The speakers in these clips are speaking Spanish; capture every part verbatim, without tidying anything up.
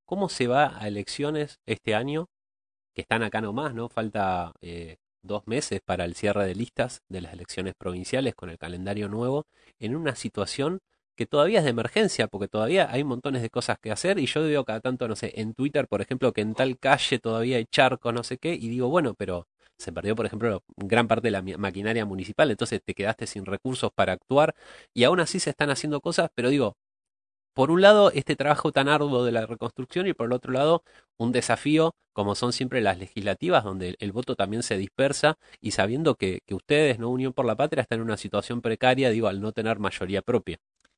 cómo se va a elecciones este año, que están acá nomás, ¿no? Falta eh, dos meses para el cierre de listas de las elecciones provinciales con el calendario nuevo, en una situación que todavía es de emergencia, porque todavía hay montones de cosas que hacer y yo veo cada tanto, no sé, en Twitter, por ejemplo, que en tal calle todavía hay charcos, no sé qué, y digo, bueno, pero se perdió, por ejemplo, gran parte de la mi- maquinaria municipal, entonces te quedaste sin recursos para actuar y aún así se están haciendo cosas, pero digo, por un lado, este trabajo tan arduo de la reconstrucción y por el otro lado, un desafío, como son siempre las legislativas, donde el, el voto también se dispersa y sabiendo que, que ustedes, ¿no? Unión por la Patria, están en una situación precaria, digo, al no tener mayoría propia.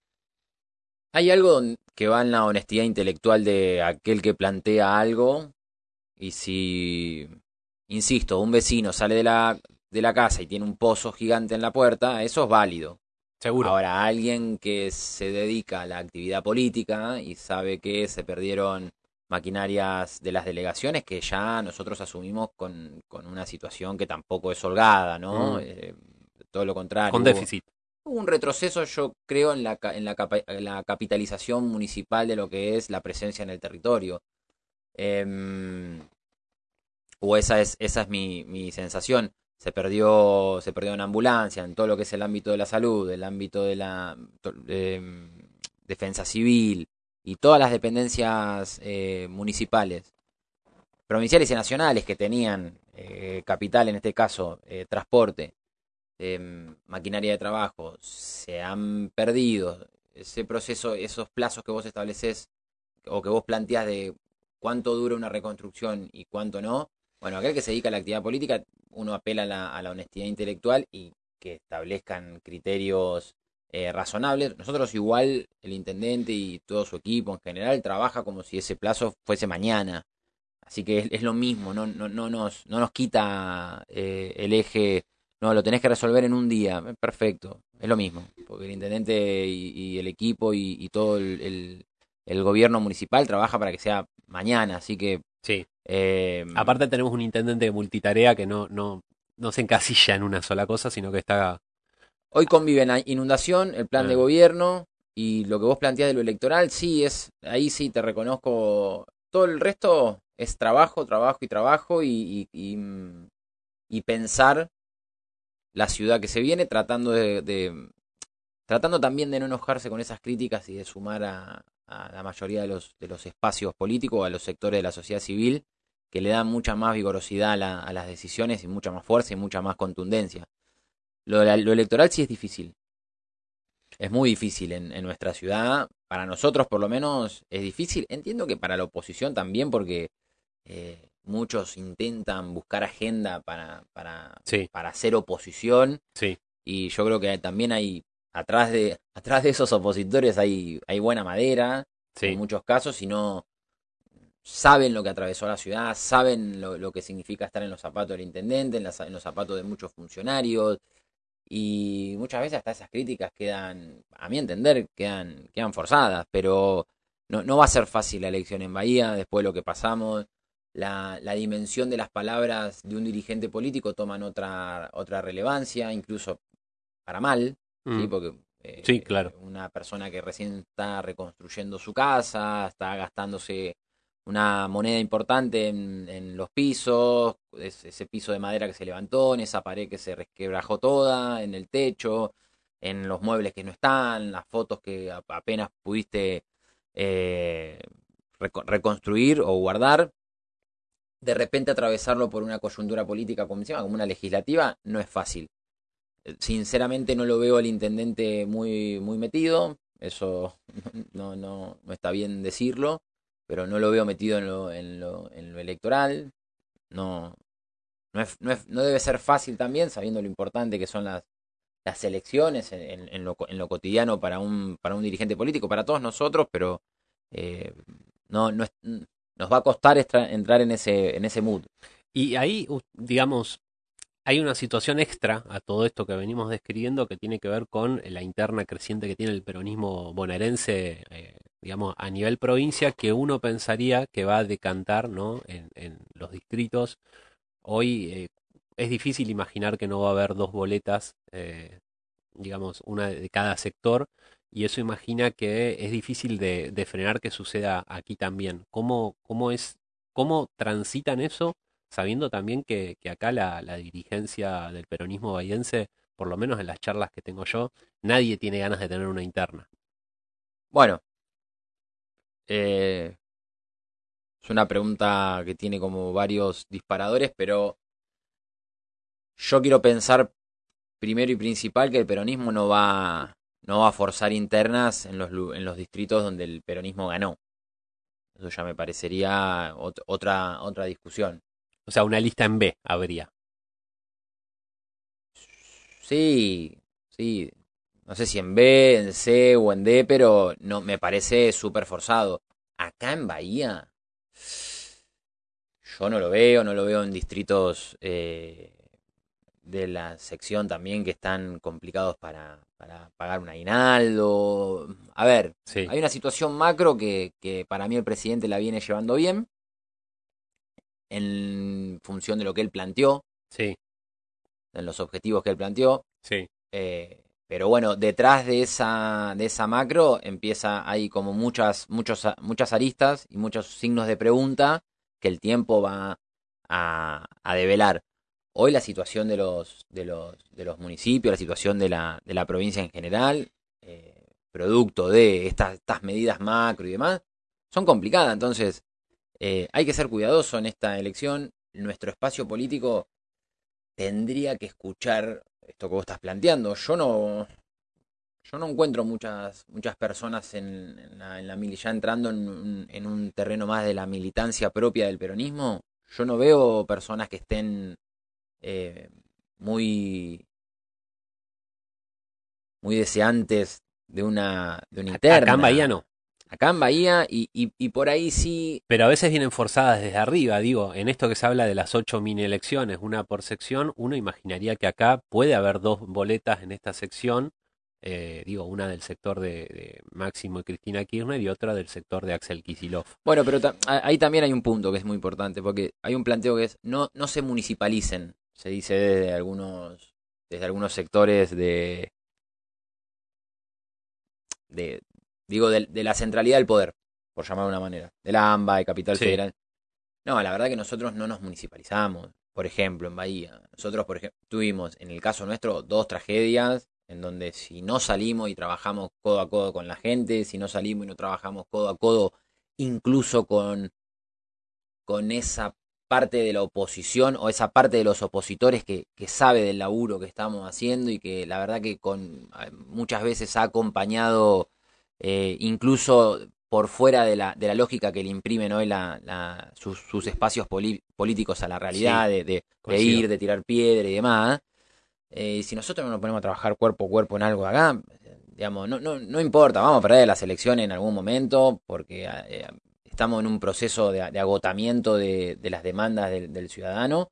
Hay algo don- que va en la honestidad intelectual de aquel que plantea algo y si, insisto, un vecino sale de la, de la casa y tiene un pozo gigante en la puerta, eso es válido. Seguro. Ahora, alguien que se dedica a la actividad política y sabe que se perdieron maquinarias de las delegaciones, que ya nosotros asumimos con, con una situación que tampoco es holgada, ¿no? Mm, Eh, todo lo con contrario, hubo, déficit. hubo un retroceso, yo creo, en la, ca- en, la capa- en la capitalización municipal de lo que es la presencia en el territorio. Em, o esa es, esa es mi, mi sensación. Se perdió, se perdió en ambulancia, en todo lo que es el ámbito de la salud, el ámbito de la to- de, defensa civil y todas las dependencias eh, municipales, provinciales y nacionales que tenían eh, capital, en este caso eh, transporte, eh, maquinaria de trabajo, se han perdido. Ese proceso, esos plazos que vos estableces o que vos planteás de cuánto dura una reconstrucción y cuánto no, bueno, aquel que se dedica a la actividad política, uno apela a la, a la honestidad intelectual y que establezcan criterios eh, razonables. Nosotros igual, el intendente y todo su equipo en general, trabaja como si ese plazo fuese mañana. Así que es, es lo mismo, no, no, no, nos, no nos quita eh, el eje, no, lo tenés que resolver en un día. Eh, Perfecto, es lo mismo, porque el intendente y, y el equipo y, y todo el, el- el gobierno municipal trabaja para que sea mañana, así que Sí. eh, Aparte tenemos un intendente de multitarea que no, no, no se encasilla en una sola cosa, sino que está... hoy conviven la inundación, el plan de eh, gobierno y lo que vos planteás de lo electoral, sí, es, ahí sí te reconozco, todo el resto es trabajo, trabajo y trabajo y, y, y, mm, y pensar la ciudad que se viene, tratando de, de- tratando también de no enojarse con esas críticas y de sumar a, a la mayoría de los, de los espacios políticos, a los sectores de la sociedad civil, que le dan mucha más vigorosidad a, la- a las decisiones y mucha más fuerza y mucha más contundencia. Lo, de la- lo electoral sí es difícil, es muy difícil en, en nuestra ciudad, para nosotros por lo menos es difícil, entiendo que para la oposición también, porque eh, muchos intentan buscar agenda para, para, sí, para hacer oposición. sí. Y yo creo que también hay, atrás de, atrás de esos opositores hay, hay buena madera, en Sí, muchos casos, y no saben lo que atravesó la ciudad, saben lo, lo que significa estar en los zapatos del intendente, en, las- en los zapatos de muchos funcionarios, y muchas veces hasta esas críticas quedan, a mi entender, quedan, quedan forzadas, pero no, no va a ser fácil la elección en Bahía, después de lo que pasamos, la, la dimensión de las palabras de un dirigente político toman otra, otra relevancia, incluso para mal, ¿sí? mm, Porque sí, eh, claro. una persona que recién está reconstruyendo su casa, está gastándose una moneda importante en, en los pisos, es- ese piso de madera que se levantó, en esa pared que se resquebrajó toda, en el techo, en los muebles que no están, las fotos que a- apenas pudiste eh, reco- reconstruir o guardar. De repente atravesarlo por una coyuntura política como encima, como una legislativa, no es fácil. Sinceramente no lo veo al intendente muy, muy metido, eso no, no, no está bien decirlo, pero no lo veo metido en lo, en lo, en lo electoral, no, no, es, no, es, no debe ser fácil también, sabiendo lo importante que son las, las elecciones en, en, lo, en lo cotidiano para un, para un dirigente político, para todos nosotros, pero eh, no, no es, nos va a costar extra, entrar en ese, en ese mood. Y ahí, u- digamos, hay una situación extra a todo esto que venimos describiendo que tiene que ver con la interna creciente que tiene el peronismo bonaerense, eh, digamos, a nivel provincia, que uno pensaría que va a decantar, ¿no? en, en los distritos. Hoy eh, es difícil imaginar que no va a haber dos boletas, eh, digamos, una de cada sector. y eso imagina que es difícil de, de frenar que suceda aquí también. ¿Cómo, cómo es, cómo transitan eso, sabiendo también que, que acá la, la dirigencia del peronismo bahiense, por lo menos en las charlas que tengo yo, nadie tiene ganas de tener una interna? Bueno, eh, es una pregunta que tiene como varios disparadores, pero yo quiero pensar primero y principal que el peronismo no va, no va a forzar internas en los, lu- en los distritos donde el peronismo ganó. Eso ya me parecería ot- otra, otra discusión. O sea, una lista en B habría. Sí, sí. No sé si en B, en C o en D, pero no me parece súper forzado. Acá en Bahía, yo no lo veo, no lo veo en distritos eh, de la sección también que están complicados para, para pagar un aguinaldo. A ver, Sí, hay una situación macro que, que para mí el presidente la viene llevando bien en función de lo que él planteó, sí, en los objetivos que él planteó. sí. Eh, pero bueno, detrás de esa, de esa macro empieza, hay como muchas, muchos, muchas aristas y muchos signos de pregunta que el tiempo va a, a develar. Hoy la situación de los, de los, de los municipios, la situación de la, de la provincia en general, eh, producto de estas, estas medidas macro y demás, son complicadas. Entonces, eh, hay que ser cuidadoso en esta elección. Nuestro espacio político tendría que escuchar esto que vos estás planteando. Yo no, yo no encuentro muchas, muchas personas en, en la, en la mili- ya entrando en un, en un terreno más de la militancia propia del peronismo. Yo no veo personas que estén eh, muy, muy deseantes de una, de una A- Acá en Bahía interna. no. Acá en Bahía, y, y, y por ahí sí. Pero a veces vienen forzadas desde arriba, digo, en esto que se habla de las ocho mini elecciones, una por sección, uno imaginaría que acá puede haber dos boletas en esta sección, eh, digo, una del sector de, de Máximo y Cristina Kirchner y otra del sector de Axel Kicillof. Bueno, pero ta- a- ahí también hay un punto que es muy importante, porque hay un planteo que es no, no se municipalicen, se dice desde algunos, desde algunos sectores de, de digo, de, de la centralidad del poder, por llamar de una manera, de la AMBA, de Capital Sí, Federal. No, la verdad que nosotros no nos municipalizamos. Por ejemplo, en Bahía, nosotros por ejemplo, tuvimos, en el caso nuestro, dos tragedias en donde si no salimos y trabajamos codo a codo con la gente, si no salimos y no trabajamos codo a codo, incluso con con esa parte de la oposición o esa parte de los opositores que, que sabe del laburo que estamos haciendo y que la verdad que con muchas veces ha acompañado eh, incluso por fuera de la, de la lógica que le imprimen hoy la, la, sus, sus, espacios poli, políticos a la realidad, sí, de, de, de, coincido. ir, de tirar piedra y demás. Eh, si nosotros no nos ponemos a trabajar cuerpo a cuerpo en algo acá, digamos, no, no, no importa, vamos a perder las elecciones en algún momento porque eh, estamos en un proceso de, de agotamiento de, de, las demandas del, del ciudadano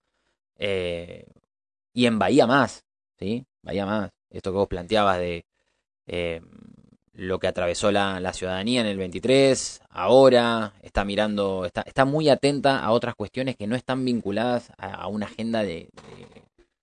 eh, y en Bahía más, ¿sí? Bahía más. Esto que vos planteabas de eh, lo que atravesó la, la, ciudadanía en el veintitrés, ahora está mirando, está, está muy atenta a otras cuestiones que no están vinculadas a, a una agenda de, de,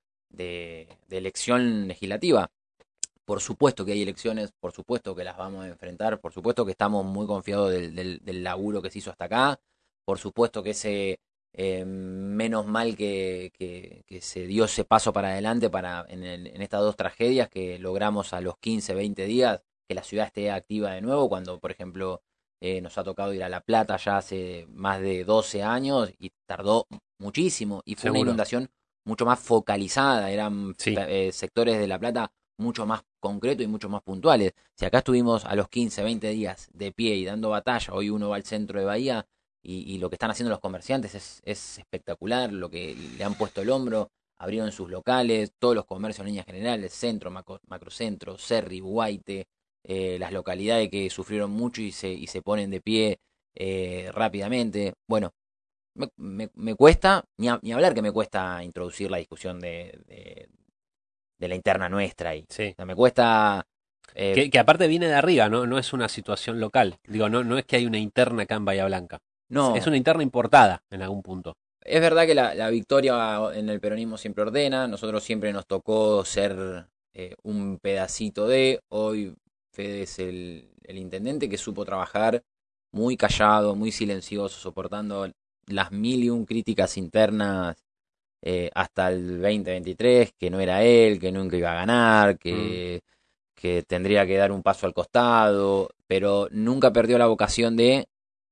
de, de elección legislativa. Por supuesto que hay elecciones, por supuesto que las vamos a enfrentar, por supuesto que estamos muy confiados del, del, del laburo que se hizo hasta acá, por supuesto que ese eh, menos mal que, que, que, se dio ese paso para adelante para en, el, en estas dos tragedias que logramos a los quince, veinte días que la ciudad esté activa de nuevo, cuando por ejemplo eh, nos ha tocado ir a La Plata ya hace más de doce años y tardó muchísimo y fue una Seguro. inundación mucho más focalizada, eran Sí, eh, sectores de La Plata mucho más concretos y mucho más puntuales. Si acá estuvimos a los quince, veinte días de pie y dando batalla, hoy uno va al centro de Bahía y, y lo que están haciendo los comerciantes es, es, espectacular, lo que le han puesto el hombro, abrieron sus locales, todos los comercios en líneas generales, centro, macro, macrocentro, Cerri, Guaite, eh, las localidades que sufrieron mucho y se, y se ponen de pie eh, rápidamente. Bueno, me, me, me cuesta, ni, a, ni, hablar que me cuesta introducir la discusión de, de, de la interna nuestra ahí. O sí. sea, me cuesta... Eh, Que, que aparte viene de arriba, ¿no? No es una situación local. Digo, no, no es que hay una interna acá en Bahía Blanca. Es es no, una interna importada en algún punto. es verdad que la, la, victoria en el peronismo siempre ordena, nosotros siempre nos tocó ser eh, un pedacito de, hoy Fede es el, el intendente que supo trabajar muy callado, muy silencioso, soportando las mil y un críticas internas eh, hasta el veinte veintitrés, que no era él, que nunca iba a ganar, Mm, que, que tendría que dar un paso al costado, pero nunca perdió la vocación de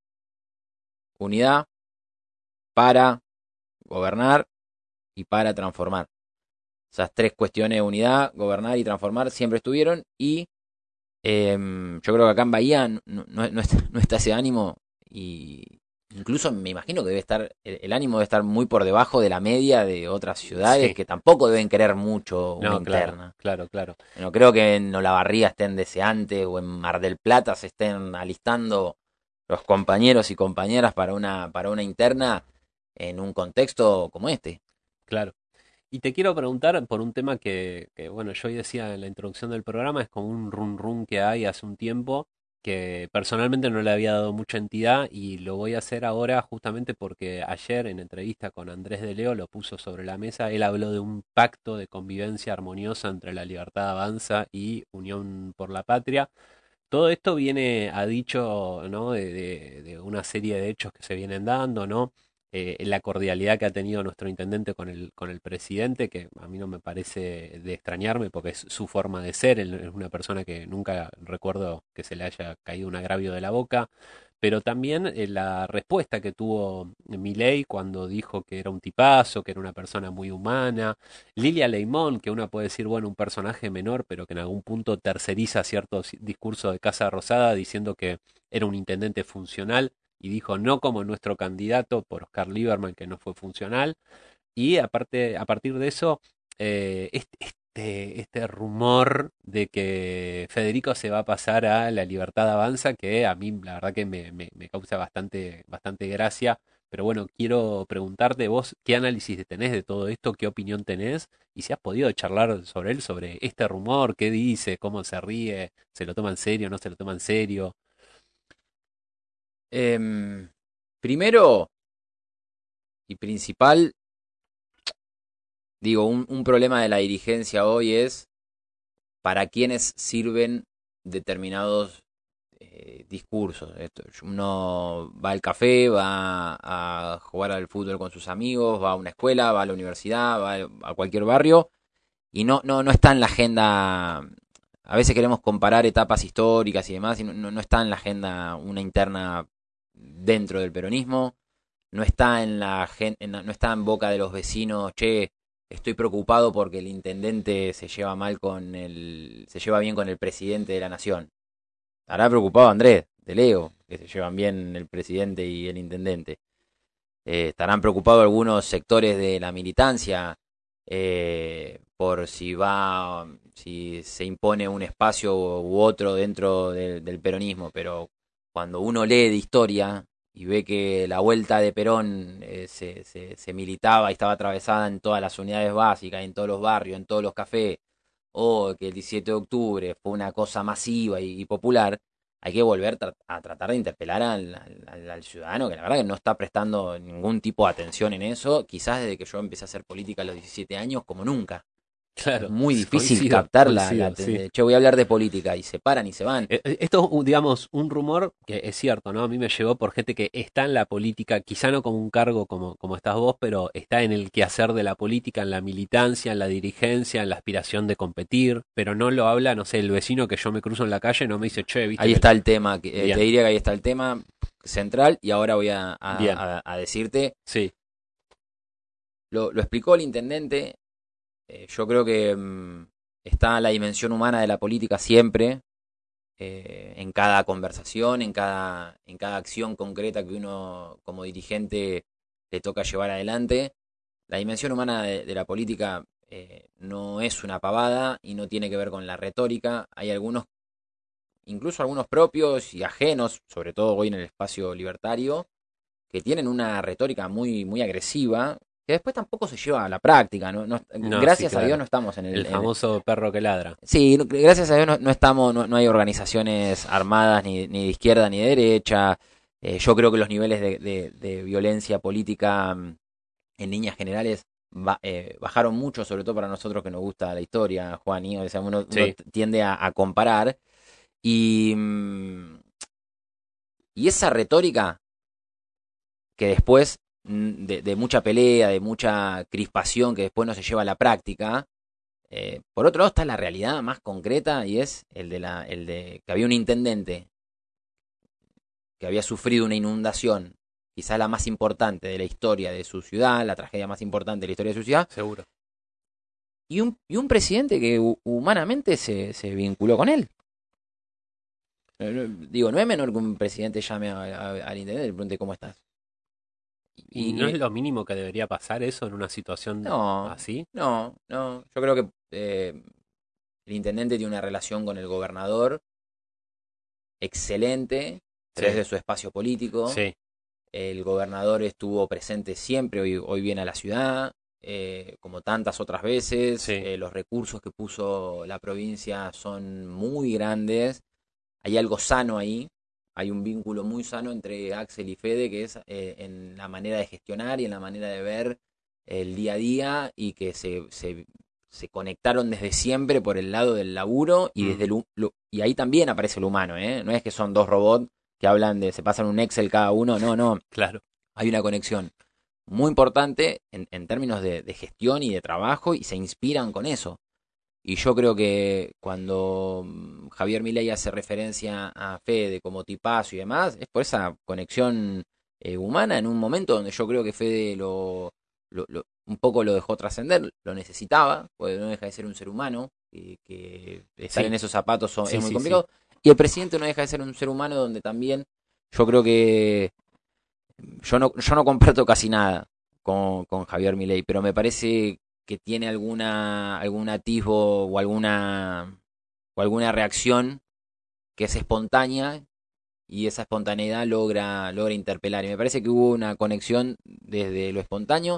unidad para gobernar y para transformar. Esas tres cuestiones, unidad, gobernar y transformar, siempre estuvieron y eh, yo creo que acá en Bahía no, no, no está, no está ese ánimo y incluso me imagino que debe estar, el, el ánimo debe estar muy por debajo de la media de otras ciudades sí, que tampoco deben querer mucho una no, claro, interna. claro, claro. No creo que en Olavarría estén deseantes o en Mar del Plata se estén alistando los compañeros y compañeras para una, para una interna en un contexto como este. Claro. Y te quiero preguntar por un tema que, que, bueno, yo hoy decía en la introducción del programa, es como un run run que hay hace un tiempo, que personalmente no le había dado mucha entidad y lo voy a hacer ahora justamente porque ayer en entrevista con Andrés de Leo lo puso sobre la mesa, él habló de un pacto de convivencia armoniosa entre la Libertad Avanza y Unión por la Patria. Todo esto viene a dicho, ¿no? de, de- de una serie de hechos que se vienen dando, ¿no? Eh, la cordialidad que ha tenido nuestro intendente con el, con el presidente, que a mí no me parece de extrañarme porque es su forma de ser, él es una persona que nunca recuerdo que se le haya caído un agravio de la boca, pero también eh, la respuesta que tuvo Milei cuando dijo que era un tipazo, que era una persona muy humana, Lilia Leimón, que uno puede decir, bueno, un personaje menor, pero que en algún punto terceriza ciertos discursos de Casa Rosada diciendo que era un intendente funcional y dijo no como nuestro candidato por Oscar Lieberman, que no fue funcional. Y aparte, a partir de eso, eh, este, este, este rumor de que Federico se va a pasar a la Libertad Avanza, que a mí la verdad que me, me, me causa bastante, bastante gracia. Pero bueno, quiero preguntarte vos qué análisis tenés de todo esto, qué opinión tenés y si has podido charlar sobre él, sobre este rumor, qué dice, cómo se ríe, se lo toma en serio, no se lo toma en serio. Em, Primero y principal, digo, un, un problema de la dirigencia hoy es para quiénes sirven determinados eh, discursos. Esto, uno va al café, va a jugar al fútbol con sus amigos, va a una escuela, va a la universidad, va a cualquier barrio y no, no, no está en la agenda. A veces queremos comparar etapas históricas y demás, y no, no, no está en la agenda una interna dentro del peronismo, no está en la, en la- no está en boca de los vecinos, che, estoy preocupado porque el intendente se lleva mal con el, se lleva bien con el presidente de la nación. Estará preocupado Andrés, de Leo, que se llevan bien el presidente y el intendente. Eh, estarán preocupados algunos sectores de la militancia eh, por si va, si se impone un espacio u otro dentro del, del peronismo, pero cuando uno lee de historia y ve que la vuelta de Perón eh, se, se, se militaba y estaba atravesada en todas las unidades básicas, en todos los barrios, en todos los cafés, o que el diecisiete de octubre fue una cosa masiva y, y popular, hay que volver tra- a tratar de interpelar al, al- al ciudadano, que la verdad que no está prestando ningún tipo de atención en eso, quizás desde que yo empecé a hacer política a los diecisiete años, como nunca. Es Claro, muy difícil coincido, captar la, la coincido, sí. aten- che, voy a hablar de política, y se paran y se van. Eh, eh, Esto es, un- digamos, un rumor que es cierto, ¿no? A mí me llegó por gente que está en la política, quizá no como un cargo como, como estás vos, pero está en el quehacer de la política, en la militancia, en la dirigencia, en la aspiración de competir, pero no lo habla, no sé, el vecino que yo me cruzo en la calle no me dice, che, viste Ahí que... está el tema, que, eh, te Bien, diría que ahí está el tema central, y ahora voy a, bien, a- a- a decirte, sí, lo, lo explicó el intendente. Eh, yo creo que mm, está la dimensión humana de la política siempre, eh, en cada conversación, en cada, en cada acción concreta que uno como dirigente le toca llevar adelante. La dimensión humana de, de la política eh, no es una pavada y no tiene que ver con la retórica. Hay algunos, incluso algunos propios y ajenos, sobre todo hoy en el espacio libertario, que tienen una retórica muy, muy agresiva, que después tampoco se lleva a la práctica. ¿No? No- no, sí, gracias a Dios claro, no estamos en el el, en, famoso perro que ladra. sí, no- gracias a Dios no, no estamos, no, no hay organizaciones armadas ni, ni de izquierda ni de derecha. Eh, yo creo que los niveles de, de- de violencia política mm, en líneas generales ba- eh, bajaron mucho, sobre todo para nosotros que nos gusta la historia, Juan y o sea, uno, uno Sí, t- tiende a, a comparar. Y, mm, y esa retórica que después mm, de, de mucha pelea, de mucha crispación que después no se lleva a la práctica, eh, por otro lado está la realidad más concreta y es el de, la, el de que había un intendente que había sufrido una inundación, quizás la más importante de la historia de su ciudad, la tragedia más importante de la historia de su ciudad, Seguro. y un, y un presidente que hu- humanamente se, se vinculó con él. No- no- Digo, no es menor que un presidente llame a- a- al intendente y le pregunte cómo estás. ¿Y Y, no es y- lo mínimo que debería pasar eso en una situación no, así? no, no. Yo creo que eh, el intendente tiene una relación con el gobernador excelente, pero es Sí, de su espacio político. sí, El gobernador estuvo presente siempre, hoy, hoy viene a la ciudad, eh, como tantas otras veces. sí, Eh, los recursos que puso la provincia son muy grandes. Hay algo sano ahí. Hay un vínculo muy sano entre Axel y Fede, que es eh, en la manera de gestionar y en la manera de ver el día a día y que se, se, se conectaron desde siempre por el lado del laburo y mm, desde el, hu- lo- y ahí también aparece el humano, ¿eh? No es que son dos robots que hablan de, se pasan un Excel cada uno, no, no, claro. hay una conexión muy importante en, en términos de, de gestión y de trabajo y se inspiran con eso. Y yo creo que cuando mm, Javier Milei hace referencia a Fede como tipazo y demás, es por esa conexión eh, humana en un momento donde yo creo que Fede lo, lo- lo- un poco lo dejó trascender, lo necesitaba, porque no deja de ser un ser humano, y que estar en Sí, esos zapatos son- sí, es muy sí, sí. complicado. Y el presidente no deja de ser un ser humano donde también yo creo que yo no, yo no comparto casi nada con, con Javier Milei, pero me parece que tiene alguna algún atisbo o alguna o alguna reacción que es espontánea y esa espontaneidad logra logra interpelar. Y me parece que hubo una conexión desde lo espontáneo.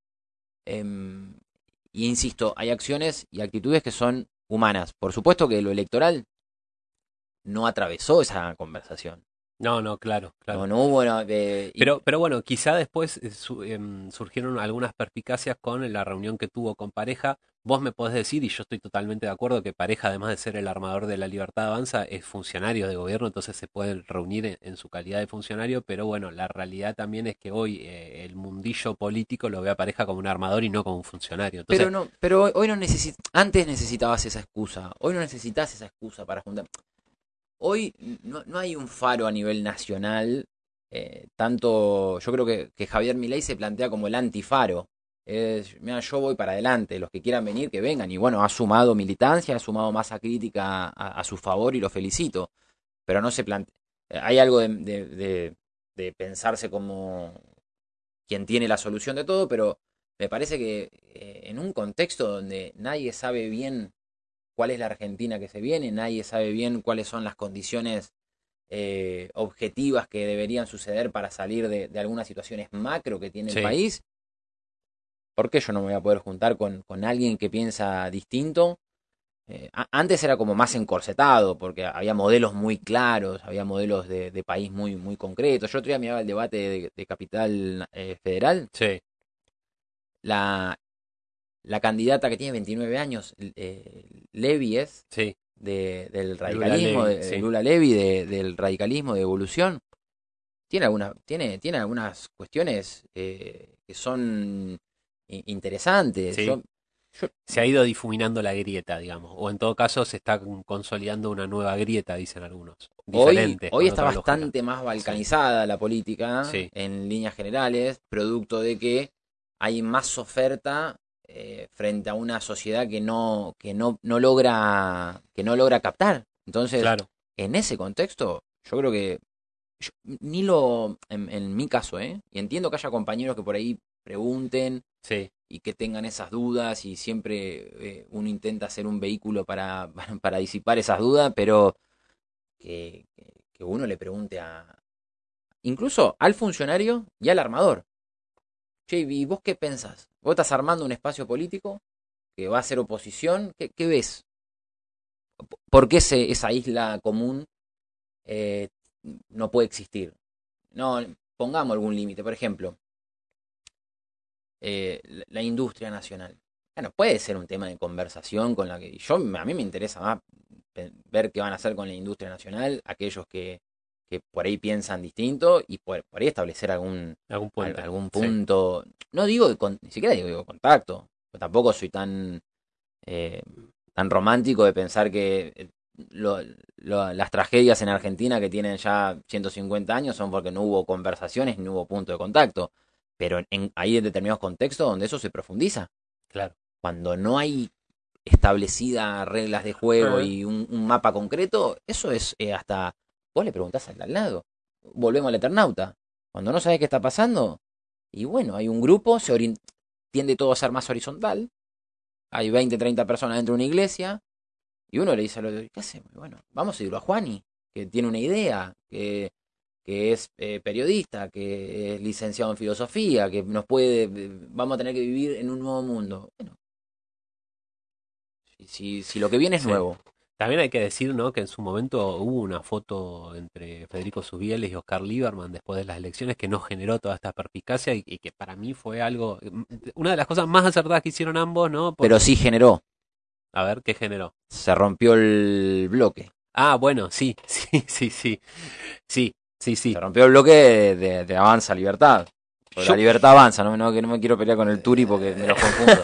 em, y insisto, hay acciones y actitudes que son humanas. Por supuesto que lo electoral no atravesó esa conversación. No, no, claro, No, claro. no hubo. No, de- y- Pero, pero bueno, quizá después eh, su- em, surgieron algunas perspicacias con la reunión que tuvo con Pareja. Vos me podés decir, y yo estoy totalmente de acuerdo, que Pareja, además de ser el armador de la Libertad Avanza, es funcionario de gobierno, entonces se pueden reunir en, en su calidad de funcionario, pero bueno, la realidad también es que hoy eh, el mundillo político lo ve a Pareja como un armador y no como un funcionario. Entonces, Pero no, pero hoy, hoy no necesitas, antes necesitabas esa excusa, hoy no necesitas esa excusa para juntar. Hoy no, no hay un faro a nivel nacional, eh, tanto, yo creo que, que Javier Milei se plantea como el antifaro. Es, mira, yo voy para adelante, los que quieran venir, que vengan. Y bueno, ha sumado militancia, ha sumado masa crítica a, a su favor y lo felicito. Pero no se plantea, hay algo de, de, de, de pensarse como quien tiene la solución de todo, pero me parece que eh, en un contexto donde nadie sabe bien cuál es la Argentina que se viene, nadie sabe bien cuáles son las condiciones eh, objetivas que deberían suceder para salir de, de algunas situaciones macro que tiene el sí, país, ¿por qué yo no me voy a poder juntar con, con alguien que piensa distinto? Eh, a- antes era como más encorsetado, porque había modelos muy claros, había modelos de, de país muy, muy concretos. Yo otro día miraba el debate de, de Capital eh, Federal, sí, la, la candidata que tiene veintinueve años, eh, Levy es, sí, de, del Lula radicalismo, Levy, de, sí, Lula Levy, de, del radicalismo de evolución, tiene, alguna, tiene, tiene algunas cuestiones eh, que son i- interesantes. sí. Yo, yo, Se ha ido difuminando la grieta, digamos, o en todo caso se está consolidando una nueva grieta, dicen algunos, hoy, diferente, hoy con está otra lógica. bastante más Sí, balcanizada la política sí, en líneas generales, producto de que hay más oferta eh, frente a una sociedad que no, que no, no logra, que no logra captar. Entonces, claro, en ese contexto, yo creo que yo ni lo, en, en mi caso, ¿eh? Y entiendo que haya compañeros que por ahí pregunten sí. y que tengan esas dudas y siempre eh, uno intenta ser un vehículo para, para disipar esas dudas, pero que, que, que uno le pregunte a, incluso al funcionario y al armador. Che, ¿y vos qué pensás? ¿Vos estás armando un espacio político que va a ser oposición? ¿Qué, qué ves? ¿Por qué ese, esa isla común eh, no puede existir? No, pongamos algún límite. Por ejemplo, eh, la, la industria nacional. Bueno, puede ser un tema de conversación con la que yo a mí me interesa más ver qué van a hacer con la industria nacional, aquellos que, que por ahí piensan distinto y por, por ahí establecer algún, Algún al- puente. algún Sí, punto, no digo, de con- ni siquiera digo, digo contacto, yo tampoco soy tan, eh, tan romántico de pensar que eh, lo- lo- las tragedias en Argentina que tienen ya ciento cincuenta años son porque no hubo conversaciones ni hubo punto de contacto, pero en, hay determinados contextos donde eso se profundiza, claro. cuando no hay establecidas reglas de juego Ah, y un, un mapa concreto, eso es eh, hasta, vos le preguntás al de al lado, volvemos al Eternauta, cuando no sabes qué está pasando, y bueno, hay un grupo, se orien- tiende todo a ser más horizontal, hay veinte treinta personas dentro de una iglesia, y uno le dice al otro, ¿qué hacemos? Y bueno, vamos a irlo a Juani, que tiene una idea, que, que es eh, periodista, que es licenciado en filosofía, que nos puede, eh, vamos a tener que vivir en un nuevo mundo. Bueno, si, si, si lo que viene es sí. nuevo, También hay que decir, ¿no? Que en su momento hubo una foto entre Federico Zubieles y Oscar Lieberman después de las elecciones que no generó toda esta perspicacia y, y que para mí fue algo, mm, una de las cosas más acertadas que hicieron ambos, ¿no? pero Porque, sí generó, a ver, ¿qué generó? se rompió el bloque, Ah, bueno, sí, sí, sí, sí, sí, sí, sí. se rompió el bloque de, de, de Avanza Libertad. Porque la Yo, libertad avanza, no, no, que no me quiero pelear con el Turi porque me los confundo.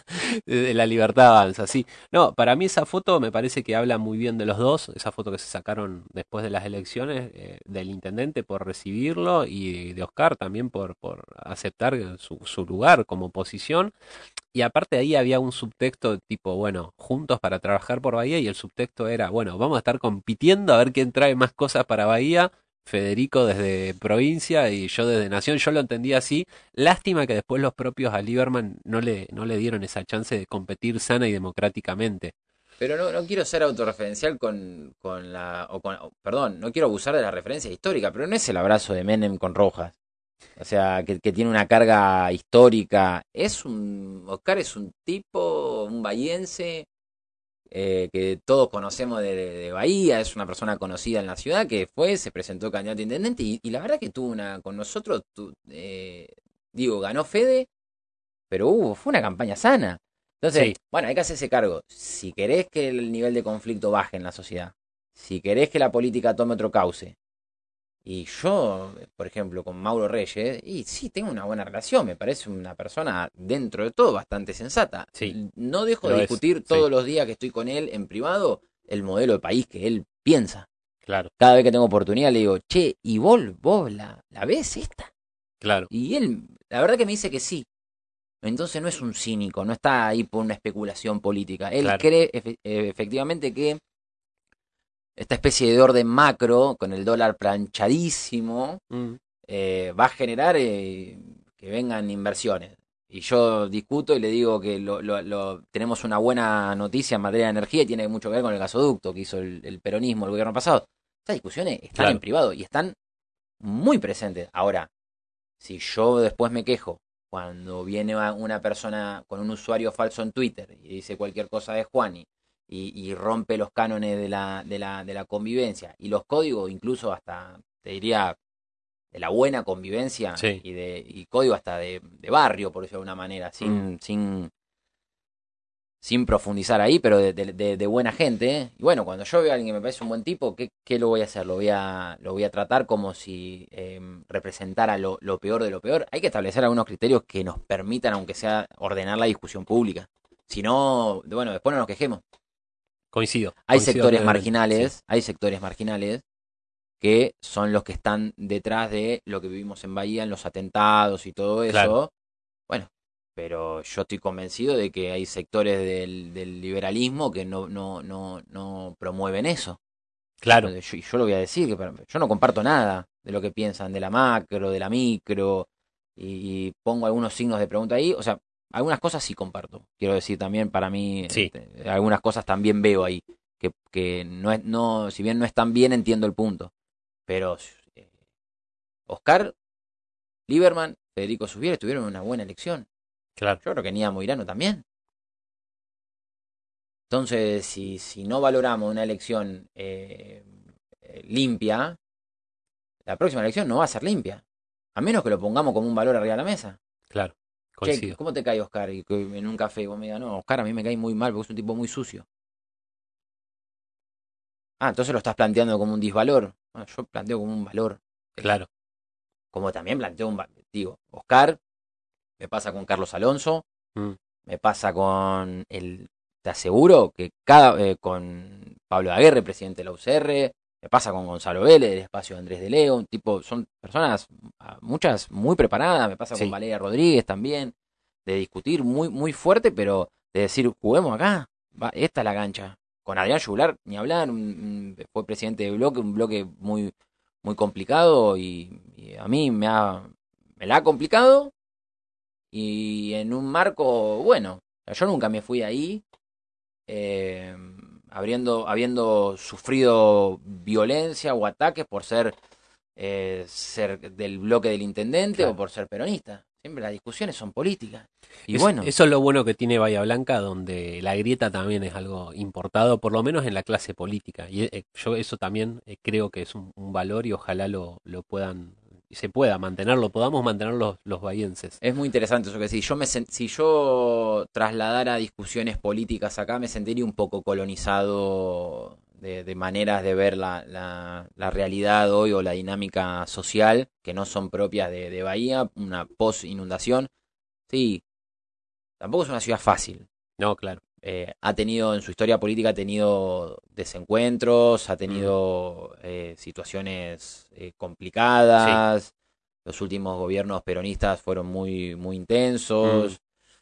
de la libertad avanza, sí. No, para mí esa foto me parece que habla muy bien de los dos, esa foto que se sacaron después de las elecciones, eh, del intendente por recibirlo y de Oscar también por, por aceptar su, su lugar como oposición. Y aparte ahí había un subtexto tipo, bueno, juntos para trabajar por Bahía y el subtexto era, bueno, vamos a estar compitiendo a ver quién trae más cosas para Bahía. Federico desde provincia y yo desde nación, yo lo entendía así. Lástima que después los propios a Lieberman no le, no le dieron esa chance de competir sana y democráticamente. Pero no, no quiero ser autorreferencial con, con la. O con, o, perdón, no quiero abusar de la referencia histórica, pero no es el abrazo de Menem con Rojas. O sea, que, que tiene una carga histórica. Es un. Oscar es un tipo, un bahiense, eh, que todos conocemos de, de Bahía, es una persona conocida en la ciudad, que fue, se presentó candidato a intendente, y, y la verdad que tuvo una. Con nosotros, tu- eh, digo, ganó Fede, pero hubo, fue una campaña sana. Entonces, Sí, bueno, hay que hacerse cargo. Si querés que el nivel de conflicto baje en la sociedad, si querés que la política tome otro cauce, y yo, por ejemplo, con Mauro Reyes, y sí, tengo una buena relación, me parece una persona dentro de todo bastante sensata. sí, No dejo de lo es, discutir sí, todos los días que estoy con él en privado el modelo de país que él piensa. claro, Cada vez que tengo oportunidad le digo, che, ¿y vos, vos la, la ves esta? claro, Y él, la verdad que me dice que sí. Entonces no es un cínico, no está ahí por una especulación política. Él claro. cree efe- eh, efectivamente que esta especie de orden macro, con el dólar planchadísimo, Mm, eh, va a generar eh, que vengan inversiones. Y yo discuto y le digo que lo, lo- lo- tenemos una buena noticia en materia de energía y tiene mucho que ver con el gasoducto que hizo el, el peronismo el gobierno pasado. Estas discusiones están en claro, privado y están muy presentes. Ahora, si yo después me quejo cuando viene una persona con un usuario falso en Twitter y dice cualquier cosa de Juani y, y rompe los cánones de la, de, la, de la convivencia y los códigos, incluso hasta, te diría, de la buena convivencia sí. y de y código hasta de, de barrio, por decirlo de alguna manera, Mm, sin, sin, sin profundizar ahí, pero de, de, de, de buena gente. ¿Eh? Y bueno, cuando yo veo a alguien que me parece un buen tipo, ¿qué, qué lo voy a hacer? Lo voy a, lo voy a tratar como si eh, representara lo, lo peor de lo peor. Hay que establecer algunos criterios que nos permitan, aunque sea, ordenar la discusión pública. Si no, bueno, después no nos quejemos. coincido, Hay coincido sectores plenamente, sí, marginales, hay sectores marginales que son los que están detrás de lo que vivimos en Bahía, en los atentados y todo claro, eso. Bueno, pero yo estoy convencido de que hay sectores del, del liberalismo que no, no, no, no promueven eso. claro, Entonces, yo, y yo lo voy a decir, que para- yo no comparto nada de lo que piensan de la macro, de la micro, y, y pongo algunos signos de pregunta ahí. O sea, algunas cosas sí comparto. Quiero decir también, para mí, sí, este, algunas cosas también veo ahí, que, que no es, no, si bien no están bien, entiendo el punto. Pero eh, Oscar, Lieberman, Federico Subier tuvieron una buena elección. claro. Yo creo que Nia Moirano también. Entonces, si, si no valoramos una elección eh, eh, limpia, la próxima elección no va a ser limpia. A menos que lo pongamos como un valor arriba de la mesa. Claro, Che, coincido. ¿cómo te cae Oscar? Y que en un café vos me digas, no, Oscar a mí me cae muy mal porque es un tipo muy sucio. Ah, entonces lo estás planteando como un disvalor. Bueno, yo planteo como un valor. Claro. Como también planteo un... Digo, Oscar, me pasa con Carlos Alonso, Mm. me pasa con el... Te aseguro que cada... Eh, con Pablo Aguirre, presidente de la U C R, me pasa con Gonzalo Vélez, del espacio de Andrés de Leo, un tipo, son personas, muchas muy preparadas, me pasa con Sí. Valeria Rodríguez también, de discutir muy, muy fuerte, pero de decir, juguemos acá, va, esta es la cancha. Con Adrián Yugular, ni hablar, un, un, fue presidente de bloque, un bloque muy, muy complicado y, y a mí me, ha, me la ha complicado y en un marco, bueno, yo nunca me fui ahí, eh, habiendo, habiendo sufrido violencia o ataques por ser, eh, ser del bloque del intendente o Claro. por ser peronista. Siempre las discusiones son políticas. Y Es- bueno, eso es lo bueno que tiene Bahía Blanca, donde la grieta también es algo importado, por lo menos en la clase política. Y eh, yo eso también eh, creo que es un, un valor y ojalá lo, lo puedan, se pueda mantener, lo podamos mantener los, los bahienses. es muy interesante eso que decís. Yo me sen- si yo trasladara discusiones políticas acá, me sentiría un poco colonizado de, de maneras de ver la, la, la realidad hoy o la dinámica social que no son propias de, de Bahía, una post-inundación. Sí, tampoco es una ciudad fácil. No, claro. Eh, ha tenido, en su historia política, ha tenido desencuentros, ha Mm, tenido eh, situaciones eh, sí. complicadas. Los últimos gobiernos peronistas fueron muy, muy Mm, intensos.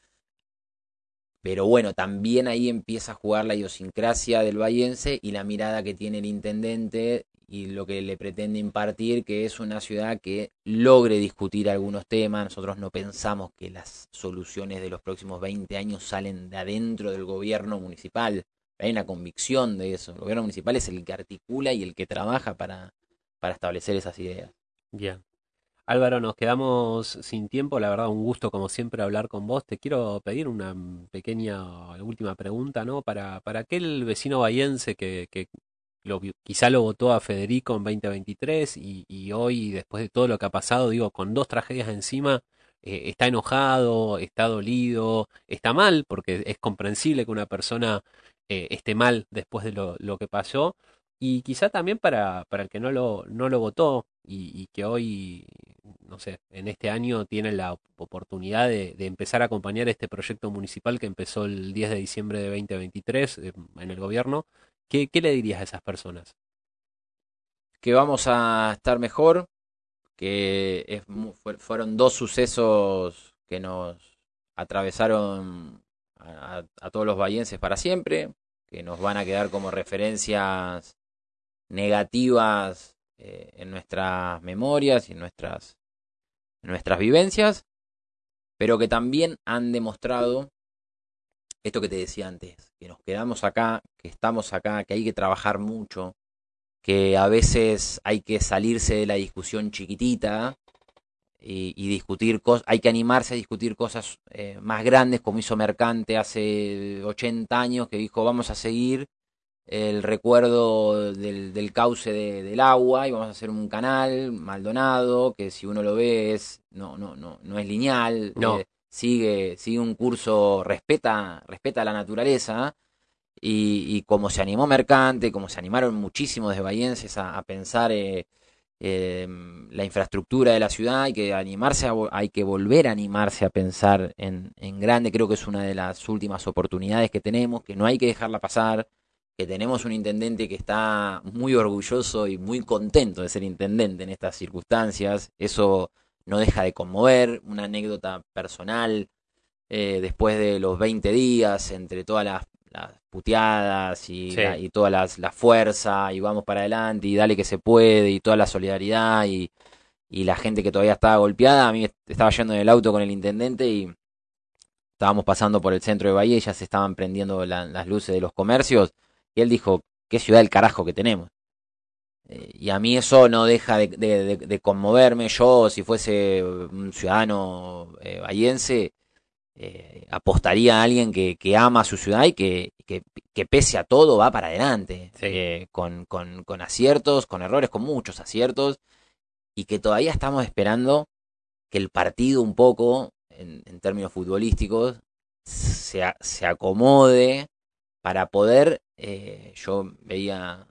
Pero bueno, también ahí empieza a jugar la idiosincrasia del bahiense y la mirada que tiene el intendente y lo que le pretende impartir, que es una ciudad que logre discutir algunos temas. Nosotros no pensamos que las soluciones de los próximos veinte años salen de adentro del gobierno municipal. Hay una convicción de eso. El gobierno municipal es el que articula y el que trabaja para, para establecer esas ideas. bien. Álvaro, nos quedamos sin tiempo, la verdad, un gusto como siempre hablar con vos. Te quiero pedir una mm, pequeña última pregunta, ¿no? Para, para aquel vecino bahiense que, que lo, vi- quizá lo votó a Federico en dos mil veintitrés y, y hoy, después de todo lo que ha pasado, digo, con dos tragedias encima, eh, está enojado, está dolido, está mal, porque es comprensible que una persona eh, esté mal después de lo, lo que pasó. Y quizá también para, para el que no lo, no lo votó y, y que hoy, no sé, en este año tiene la op- oportunidad de, de empezar a acompañar este proyecto municipal que empezó el diez de diciembre de dos mil veintitrés eh, en el gobierno. ¿Qué, qué le dirías a esas personas? Que vamos a estar mejor, que es fueron dos sucesos que nos atravesaron a, a todos los bahienses para siempre, que nos van a quedar como referencias negativas eh, en nuestras memorias y en nuestras, en nuestras vivencias, pero que también han demostrado esto que te decía antes, que nos quedamos acá, que estamos acá, que hay que trabajar mucho, que a veces hay que salirse de la discusión chiquitita y, y discutir cosas, hay que animarse a discutir cosas eh, más grandes, como hizo Mercante hace ochenta años, que dijo vamos a seguir el recuerdo del, del cauce de, del agua y vamos a hacer un canal Maldonado, que si uno lo ve es no, no, no, no es lineal, No, eh, sigue, sigue un curso, respeta, respeta la naturaleza. Y, y como se animó Mercante, como se animaron muchísimos de bahienses a, a pensar eh, eh, la infraestructura de la ciudad, hay que animarse, a, hay que volver a animarse a pensar en, en grande, creo que es una de las últimas oportunidades que tenemos, que no hay que dejarla pasar, que tenemos un intendente que está muy orgulloso y muy contento de ser intendente en estas circunstancias, eso no deja de conmover, una anécdota personal, eh, después de los veinte días, entre todas las, las puteadas y, la, sí, y toda las, la fuerza, y vamos para adelante, y dale que se puede, y toda la solidaridad, y, y la gente que todavía estaba golpeada. A mí estaba yendo en el auto con el intendente y estábamos pasando por el centro de Bahía y ya se estaban prendiendo la, las luces de los comercios, y él dijo, qué ciudad del carajo que tenemos. Eh, y a mí eso no deja de, de, de, de conmoverme. Yo, si fuese un ciudadano eh, bahiense, eh, apostaría a alguien que, que ama su ciudad y que, que, que pese a todo va para adelante, sí. eh, con, con, con aciertos, con errores, con muchos aciertos, y que todavía estamos esperando que el partido un poco, en, en términos futbolísticos, se, se acomode para poder, eh, yo veía,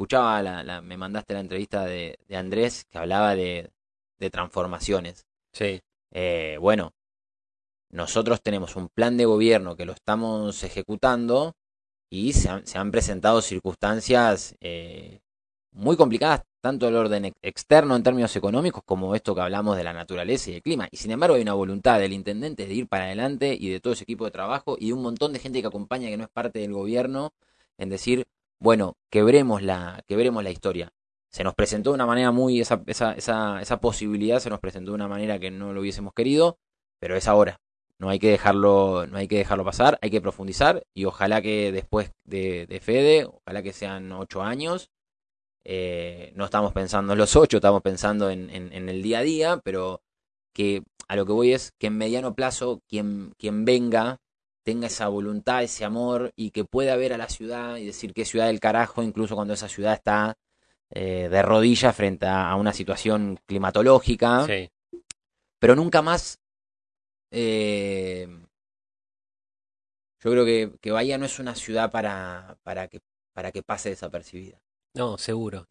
escuchaba, la, la- me mandaste la entrevista de, de Andrés que hablaba de, de transformaciones. Sí, Eh, bueno, nosotros tenemos un plan de gobierno que lo estamos ejecutando y se han, se han presentado circunstancias eh, muy complicadas, tanto del orden ex- externo en términos económicos como esto que hablamos de la naturaleza y el clima. Y sin embargo hay una voluntad del intendente de ir para adelante y de todo ese equipo de trabajo y de un montón de gente que acompaña que no es parte del gobierno en decir, bueno, quebremos la, quebremos la historia. Se nos presentó de una manera muy, esa, esa, esa, esa posibilidad se nos presentó de una manera que no lo hubiésemos querido, pero es ahora. No hay que dejarlo, no hay que dejarlo pasar, hay que profundizar y ojalá que después de, de Fede, ojalá que sean ocho años. Eh, no estamos pensando en los ocho, estamos pensando en, en, en el día a día, pero que a lo que voy es que en mediano plazo quien, quien venga tenga esa voluntad, ese amor y que pueda ver a la ciudad y decir que es ciudad del carajo, incluso cuando esa ciudad está eh, de rodillas frente a, a una situación climatológica, sí. pero nunca más eh, yo creo que, que Bahía no es una ciudad para, para que, para que pase desapercibida. No, seguro.